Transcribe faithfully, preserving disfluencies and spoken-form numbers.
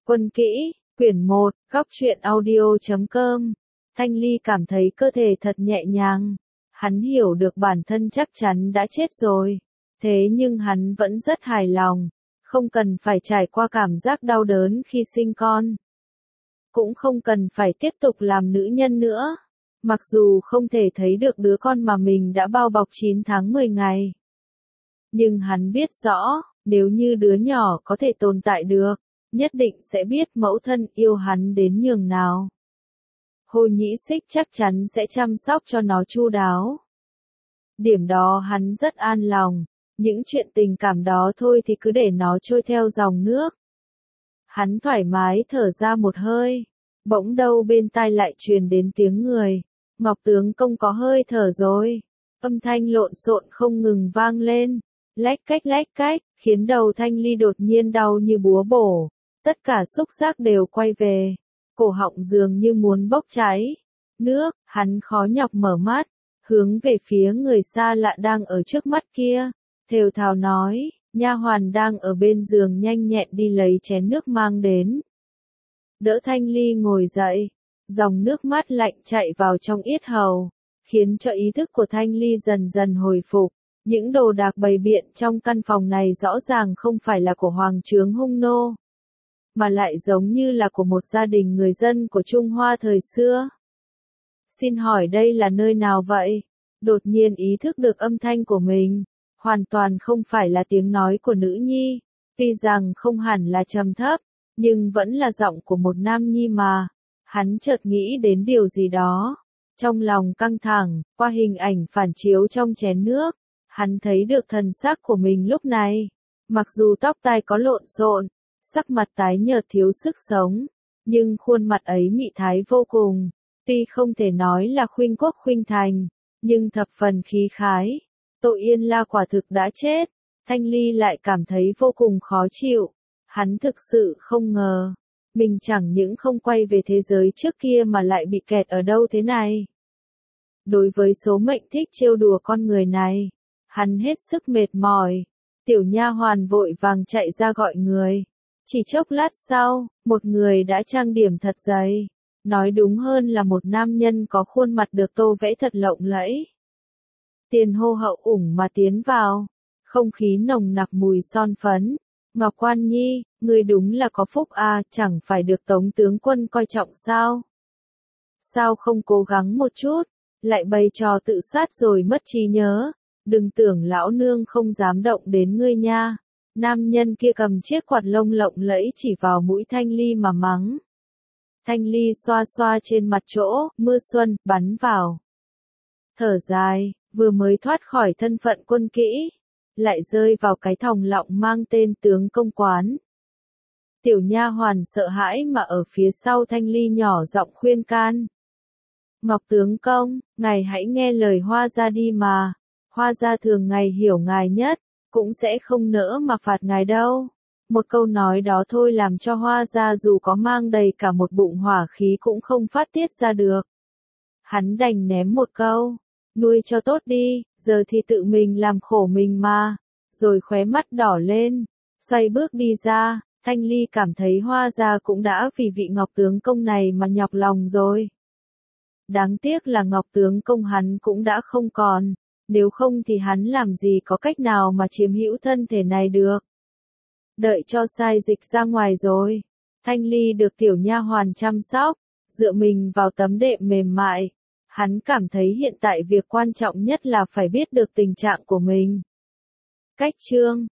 Quân kỹ, quyển một, góc truyện audio chấm com. Thanh Ly cảm thấy cơ thể thật nhẹ nhàng. Hắn hiểu được bản thân chắc chắn đã chết rồi. Thế nhưng hắn vẫn rất hài lòng. Không cần phải trải qua cảm giác đau đớn khi sinh con. Cũng không cần phải tiếp tục làm nữ nhân nữa. Mặc dù không thể thấy được đứa con mà mình đã bao bọc chín tháng mười ngày. Nhưng hắn biết rõ, nếu như đứa nhỏ có thể tồn tại được, nhất định sẽ biết mẫu thân yêu hắn đến nhường nào. Hồ Nhĩ Xích chắc chắn sẽ chăm sóc cho nó chu đáo. Điểm đó hắn rất an lòng, những chuyện tình cảm đó thôi thì cứ để nó trôi theo dòng nước. Hắn thoải mái thở ra một hơi, bỗng đâu bên tai lại truyền đến tiếng người, Ngọc tướng công có hơi thở rồi. Âm thanh lộn xộn không ngừng vang lên, lách cách lách cách, khiến đầu Thanh Ly đột nhiên đau như búa bổ, tất cả xúc giác đều quay về, cổ họng dường như muốn bốc cháy. Nước, hắn khó nhọc mở mắt, hướng về phía người xa lạ đang ở trước mắt kia, thều thào nói, nha hoàn đang ở bên giường nhanh nhẹn đi lấy chén nước mang đến. Đỡ Thanh Ly ngồi dậy, dòng nước mắt lạnh chạy vào trong yết hầu, khiến cho ý thức của Thanh Ly dần dần hồi phục. Những đồ đạc bày biện trong căn phòng này rõ ràng không phải là của hoàng trướng hung nô, mà lại giống như là của một gia đình người dân của Trung Hoa thời xưa. Xin hỏi đây là nơi nào vậy? Đột nhiên ý thức được âm thanh của mình, hoàn toàn không phải là tiếng nói của nữ nhi, tuy rằng không hẳn là trầm thấp, nhưng vẫn là giọng của một nam nhi mà. Hắn chợt nghĩ đến điều gì đó, trong lòng căng thẳng, qua hình ảnh phản chiếu trong chén nước, hắn thấy được thần sắc của mình lúc này. Mặc dù tóc tai có lộn xộn, sắc mặt tái nhợt thiếu sức sống, nhưng khuôn mặt ấy mị thái vô cùng, tuy không thể nói là khuynh quốc khuynh thành, nhưng thập phần khí khái. Tô Yên La quả thực đã chết, Thanh Ly lại cảm thấy vô cùng khó chịu. Hắn thực sự không ngờ, mình chẳng những không quay về thế giới trước kia mà lại bị kẹt ở đâu thế này. Đối với số mệnh thích trêu đùa con người này, hắn hết sức mệt mỏi. Tiểu nha hoàn vội vàng chạy ra gọi người. Chỉ chốc lát sau, một người đã trang điểm thật dày. Nói đúng hơn là một nam nhân có khuôn mặt được tô vẽ thật lộng lẫy. Tiền hô hậu ủng mà tiến vào, không khí nồng nặc mùi son phấn. Ngọc Quan Nhi, người đúng là có phúc à, chẳng phải được Tống tướng quân coi trọng sao? Sao không cố gắng một chút, lại bày trò tự sát rồi mất trí nhớ? Đừng tưởng lão nương không dám động đến ngươi nha. Nam nhân kia cầm chiếc quạt lông lộng lẫy chỉ vào mũi Thanh Ly mà mắng. Thanh Ly xoa xoa trên mặt chỗ, mưa xuân, bắn vào. Thở dài, vừa mới thoát khỏi thân phận quân kỹ, lại rơi vào cái thòng lọng mang tên tướng công quán. Tiểu nha hoàn sợ hãi mà ở phía sau Thanh Ly nhỏ giọng khuyên can. Ngọc tướng công, ngài hãy nghe lời Hoa gia đi mà. Hoa gia thường ngày hiểu ngài nhất, cũng sẽ không nỡ mà phạt ngài đâu. Một câu nói đó thôi làm cho Hoa gia dù có mang đầy cả một bụng hỏa khí cũng không phát tiết ra được. Hắn đành ném một câu, nuôi cho tốt đi, giờ thì tự mình làm khổ mình mà. Rồi khóe mắt đỏ lên, xoay bước đi ra. Thanh Ly cảm thấy Hoa gia cũng đã vì vị Ngọc tướng công này mà nhọc lòng rồi. Đáng tiếc là Ngọc tướng công hắn cũng đã không còn, nếu không thì hắn làm gì có cách nào mà chiếm hữu thân thể này được. Đợi cho sai dịch ra ngoài rồi, Thanh Ly được tiểu nha hoàn chăm sóc, dựa mình vào tấm đệm mềm mại. Hắn cảm thấy hiện tại việc quan trọng nhất là phải biết được tình trạng của mình. Cách chương